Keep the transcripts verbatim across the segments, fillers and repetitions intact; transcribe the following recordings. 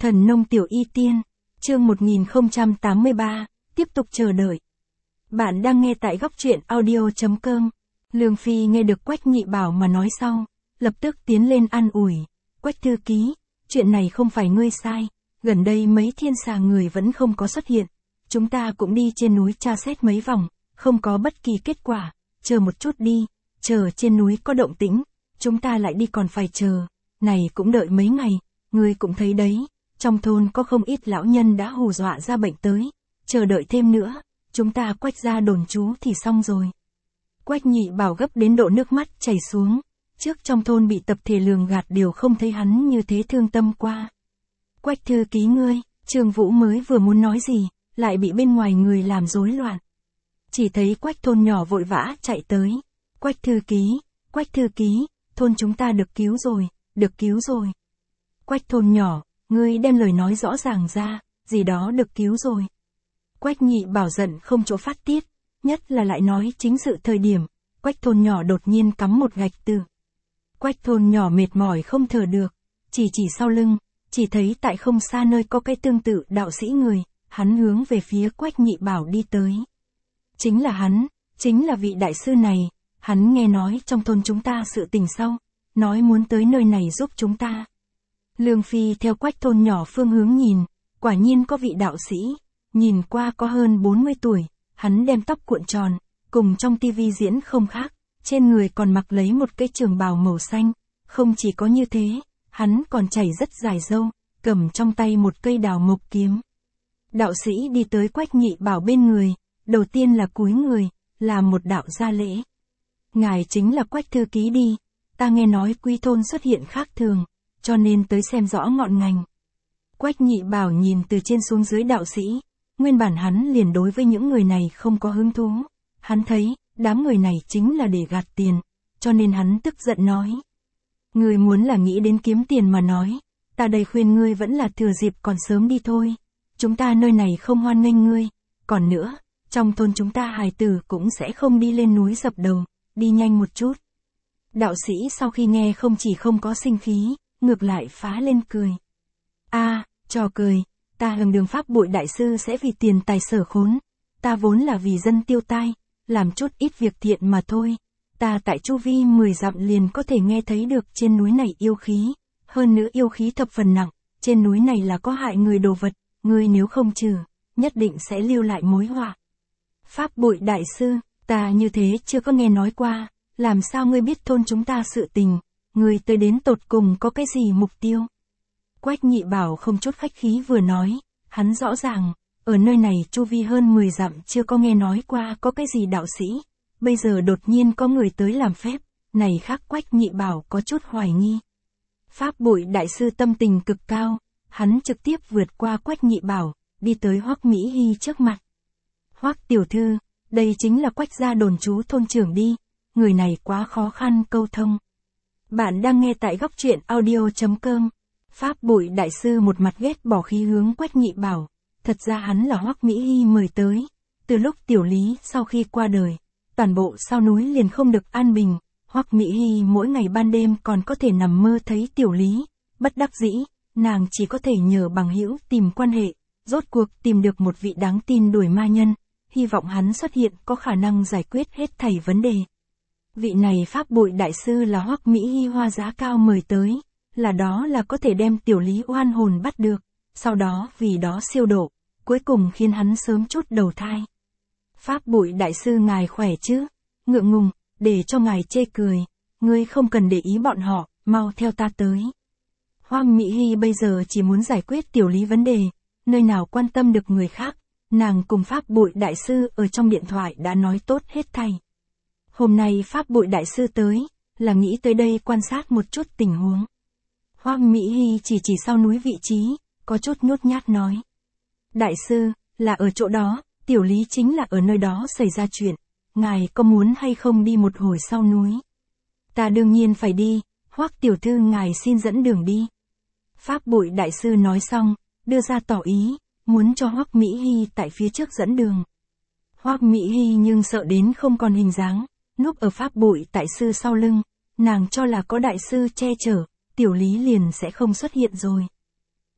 Thần nông tiểu y tiên, chương một nghìn không trăm tám mươi ba, tiếp tục chờ đợi. Bạn đang nghe tại góc truyện audio chấm com. Lương Phi nghe được Quách Nhị Bảo mà nói sau, lập tức tiến lên an ủi. Quách thư ký, chuyện này không phải ngươi sai, gần đây mấy thiên xà người vẫn không có xuất hiện. Chúng ta cũng đi trên núi tra xét mấy vòng, không có bất kỳ kết quả, chờ một chút đi, chờ trên núi có động tĩnh, chúng ta lại đi còn phải chờ, này cũng đợi mấy ngày, ngươi cũng thấy đấy, trong thôn có không ít lão nhân đã hù dọa ra bệnh tới, chờ đợi thêm nữa, chúng ta Quách ra đồn trú thì xong rồi. Quách Nhị Bảo gấp đến độ nước mắt chảy xuống, trước trong thôn bị tập thể lường gạt đều không thấy hắn như thế thương tâm qua. Quách thư ký ngươi, Trương Vũ mới vừa muốn nói gì, lại bị bên ngoài người làm rối loạn. Chỉ thấy Quách thôn nhỏ vội vã chạy tới. Quách thư ký, Quách thư ký, thôn chúng ta được cứu rồi, được cứu rồi. Quách thôn nhỏ, ngươi đem lời nói rõ ràng ra, gì đó được cứu rồi. Quách Nhị Bảo giận không chỗ phát tiết, nhất là lại nói chính sự thời điểm, Quách thôn nhỏ đột nhiên cắm một gạch từ. Quách thôn nhỏ mệt mỏi không thở được, chỉ chỉ sau lưng, chỉ thấy tại không xa nơi có cái tương tự đạo sĩ người, hắn hướng về phía Quách Nhị Bảo đi tới. Chính là hắn, chính là vị đại sư này, hắn nghe nói trong thôn chúng ta sự tình sau, nói muốn tới nơi này giúp chúng ta. Lương Phi theo Quách thôn nhỏ phương hướng nhìn, quả nhiên có vị đạo sĩ, nhìn qua có hơn bốn mươi tuổi, hắn đem tóc cuộn tròn, cùng trong tivi diễn không khác, trên người còn mặc lấy một cái trường bào màu xanh, không chỉ có như thế, hắn còn chảy rất dài râu, cầm trong tay một cây đào mộc kiếm. Đạo sĩ đi tới Quách Nhị Bảo bên người, đầu tiên là cúi người, làm một đạo gia lễ. Ngài chính là Quách thư ký đi, ta nghe nói Quy thôn xuất hiện khác thường, cho nên tới xem rõ ngọn ngành. Quách Nhị Bảo nhìn từ trên xuống dưới đạo sĩ, nguyên bản hắn liền đối với những người này không có hứng thú, hắn thấy, đám người này chính là để gạt tiền, cho nên hắn tức giận nói. Ngươi muốn là nghĩ đến kiếm tiền mà nói, ta đây khuyên ngươi vẫn là thừa dịp còn sớm đi thôi, chúng ta nơi này không hoan nghênh ngươi, còn nữa, trong thôn chúng ta hài tử cũng sẽ không đi lên núi dập đầu, đi nhanh một chút. Đạo sĩ sau khi nghe không chỉ không có sinh khí, ngược lại phá lên cười. A, à, trò cười, ta Hồng Đường Pháp Bội đại sư sẽ vì tiền tài sở khốn, ta vốn là vì dân tiêu tai, làm chút ít việc thiện mà thôi. Ta tại chu vi mười dặm liền có thể nghe thấy được trên núi này yêu khí, hơn nữa yêu khí thập phần nặng, trên núi này là có hại người đồ vật, ngươi nếu không trừ, nhất định sẽ lưu lại mối họa. Pháp Bội đại sư, ta như thế chưa có nghe nói qua, làm sao ngươi biết thôn chúng ta sự tình, ngươi tới đến tột cùng có cái gì mục tiêu? Quách Nhị Bảo không chút khách khí vừa nói, hắn rõ ràng, ở nơi này chu vi hơn mười dặm chưa có nghe nói qua có cái gì đạo sĩ, bây giờ đột nhiên có người tới làm phép, này khác Quách Nhị Bảo có chút hoài nghi. Pháp Bội đại sư tâm tình cực cao, hắn trực tiếp vượt qua Quách Nhị Bảo, đi tới Hoắc Mỹ Hy trước mặt. Hoắc tiểu thư, đây chính là Quách gia đồn trú thôn trưởng đi, người này quá khó khăn câu thông. Bạn đang nghe tại góc truyện audio chấm com. Pháp Bội đại sư một mặt ghét bỏ khí hướng Quách Nhị Bảo, thật ra hắn là Hoắc Mỹ Hy mời tới, từ lúc Tiểu Lý sau khi qua đời, toàn bộ sau núi liền không được an bình, Hoắc Mỹ Hy mỗi ngày ban đêm còn có thể nằm mơ thấy Tiểu Lý, bất đắc dĩ, nàng chỉ có thể nhờ bằng hữu tìm quan hệ, rốt cuộc tìm được một vị đáng tin đuổi ma nhân, hy vọng hắn xuất hiện có khả năng giải quyết hết thảy vấn đề. Vị này Pháp Bội đại sư là Hoắc Mỹ Hy hoa giá cao mời tới, là đó là có thể đem Tiểu Lý oan hồn bắt được, sau đó vì đó siêu độ, cuối cùng khiến hắn sớm chút đầu thai. Pháp Bội đại sư ngài khỏe chứ? Ngượng ngùng, để cho ngài chê cười, ngươi không cần để ý bọn họ, mau theo ta tới. Hoắc Mỹ Hy bây giờ chỉ muốn giải quyết Tiểu Lý vấn đề, nơi nào quan tâm được người khác, nàng cùng Pháp Bội đại sư ở trong điện thoại đã nói tốt hết thảy. Hôm nay Pháp Bội đại sư tới, là nghĩ tới đây quan sát một chút tình huống. Hoắc Mỹ Hy chỉ chỉ sau núi vị trí, có chút nhút nhát nói. Đại sư, là ở chỗ đó, Tiểu Lý chính là ở nơi đó xảy ra chuyện, ngài có muốn hay không đi một hồi sau núi? Ta đương nhiên phải đi, Hoắc tiểu thư ngài xin dẫn đường đi. Pháp Bội đại sư nói xong, đưa ra tỏ ý, muốn cho Hoắc Mỹ Hy tại phía trước dẫn đường. Hoắc Mỹ Hy nhưng sợ đến không còn hình dáng, núp ở Pháp Bội đại sư sau lưng, nàng cho là có đại sư che chở, Tiểu Lý liền sẽ không xuất hiện rồi.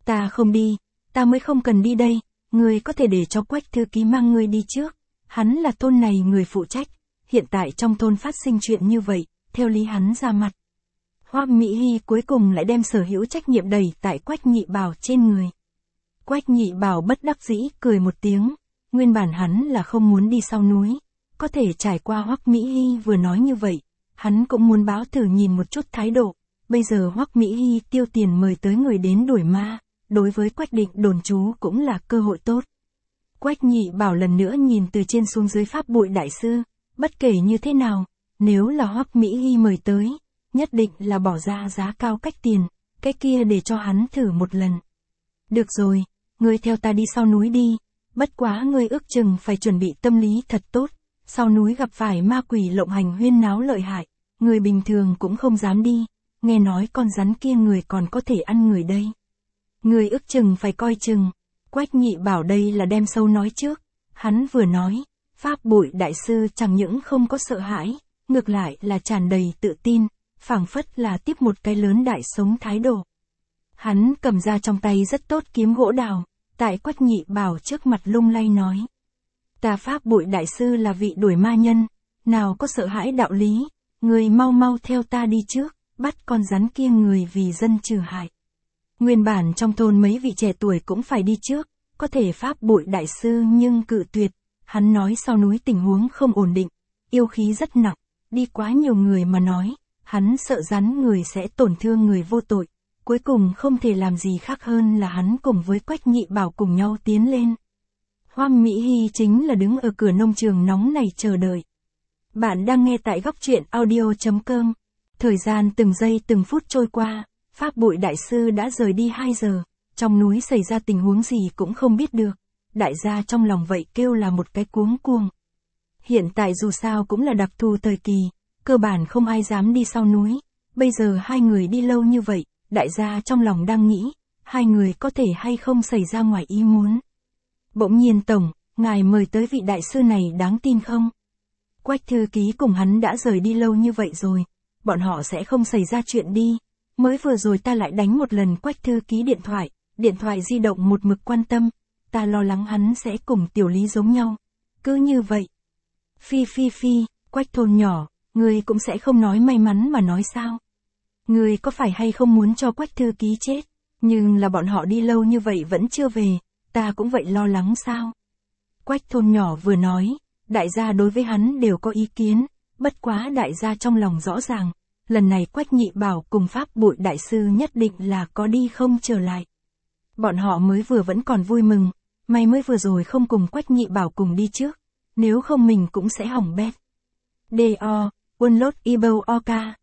Ta không đi, ta mới không cần đi đây, ngươi có thể để cho Quách thư ký mang ngươi đi trước. Hắn là thôn này người phụ trách, hiện tại trong thôn phát sinh chuyện như vậy, theo lý hắn ra mặt. Hoắc Mỹ Hy cuối cùng lại đem sở hữu trách nhiệm đẩy tại Quách Nhị Bảo trên người. Quách Nhị Bảo bất đắc dĩ cười một tiếng, nguyên bản hắn là không muốn đi sau núi, có thể trải qua Hoắc Mỹ Hy vừa nói như vậy, hắn cũng muốn báo thử nhìn một chút thái độ, bây giờ Hoắc Mỹ Hy tiêu tiền mời tới người đến đuổi ma, đối với Quách Định đồn trú cũng là cơ hội tốt. Quách Nhị Bảo lần nữa nhìn từ trên xuống dưới Pháp Bụi đại sư, bất kể như thế nào, nếu là Hoắc Mỹ Hy mời tới, nhất định là bỏ ra giá cao cách tiền, cái kia để cho hắn thử một lần. Được rồi, ngươi theo ta đi sau núi đi, bất quá ngươi ước chừng phải chuẩn bị tâm lý thật tốt, sau núi gặp phải ma quỷ lộng hành huyên náo lợi hại, người bình thường cũng không dám đi, nghe nói con rắn kia người còn có thể ăn người đây. Ngươi ước chừng phải coi chừng. Quách Nhị Bảo đây là đem sâu nói trước, hắn vừa nói, Pháp Bụi đại sư chẳng những không có sợ hãi, ngược lại là tràn đầy tự tin, phảng phất là tiếp một cái lớn đại sống thái độ. Hắn cầm ra trong tay rất tốt kiếm gỗ đào, tại Quách Nhị Bảo trước mặt lung lay nói. Ta Pháp Bụi đại sư là vị đuổi ma nhân, nào có sợ hãi đạo lý, người mau mau theo ta đi trước, bắt con rắn kia người vì dân trừ hại. Nguyên bản trong thôn mấy vị trẻ tuổi cũng phải đi trước, có thể Pháp Bụi đại sư nhưng cự tuyệt, hắn nói sau núi tình huống không ổn định, yêu khí rất nặng, đi quá nhiều người mà nói, hắn sợ rắn người sẽ tổn thương người vô tội, cuối cùng không thể làm gì khác hơn là hắn cùng với Quách Nhị Bảo cùng nhau tiến lên. Hoắc Mỹ Hy chính là đứng ở cửa nông trường nóng này chờ đợi. Bạn đang nghe tại góc truyện audio chấm com. Thời gian từng giây từng phút trôi qua, Pháp Bụi đại sư đã rời đi hai giờ, trong núi xảy ra tình huống gì cũng không biết được, đại gia trong lòng vậy kêu là một cái cuống cuồng. Hiện tại dù sao cũng là đặc thù thời kỳ, cơ bản không ai dám đi sau núi, bây giờ hai người đi lâu như vậy, đại gia trong lòng đang nghĩ, hai người có thể hay không xảy ra ngoài ý muốn. Bỗng nhiên tổng, ngài mời tới vị đại sư này đáng tin không? Quách thư ký cùng hắn đã rời đi lâu như vậy rồi, bọn họ sẽ không xảy ra chuyện đi. Mới vừa rồi ta lại đánh một lần Quách thư ký điện thoại, điện thoại di động một mực quan tâm, ta lo lắng hắn sẽ cùng Tiểu Lý giống nhau. Cứ như vậy. Phi phi phi, Quách thôn nhỏ, ngươi cũng sẽ không nói may mắn mà nói sao? Ngươi có phải hay không muốn cho Quách thư ký chết? Nhưng là bọn họ đi lâu như vậy vẫn chưa về, ta cũng vậy lo lắng sao? Quách thôn nhỏ vừa nói, đại gia đối với hắn đều có ý kiến, bất quá đại gia trong lòng rõ ràng, lần này Quách Nhị Bảo cùng Pháp Bụi đại sư nhất định là có đi không trở lại. Bọn họ mới vừa vẫn còn vui mừng, may mới vừa rồi không cùng Quách Nhị Bảo cùng đi trước, nếu không mình cũng sẽ hỏng bét. D.O. Unload Ibou Oka,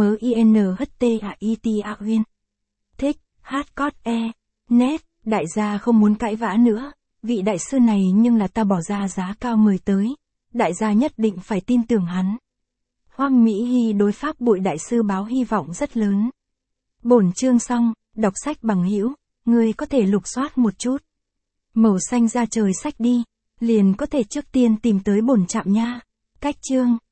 M-I-N-H-T-A-I-T-A Huyên. Thích, hát cót e, net, đại gia không muốn cãi vã nữa, vị đại sư này nhưng là ta bỏ ra giá cao mời tới, đại gia nhất định phải tin tưởng hắn. Hoắc Mỹ Hy đối Pháp Bụi đại sư báo hy vọng rất lớn. Bổn chương xong, đọc sách bằng hữu, ngươi có thể lục soát một chút. Màu xanh ra trời sách đi, liền có thể trước tiên tìm tới bổn trạm nha. Cách chương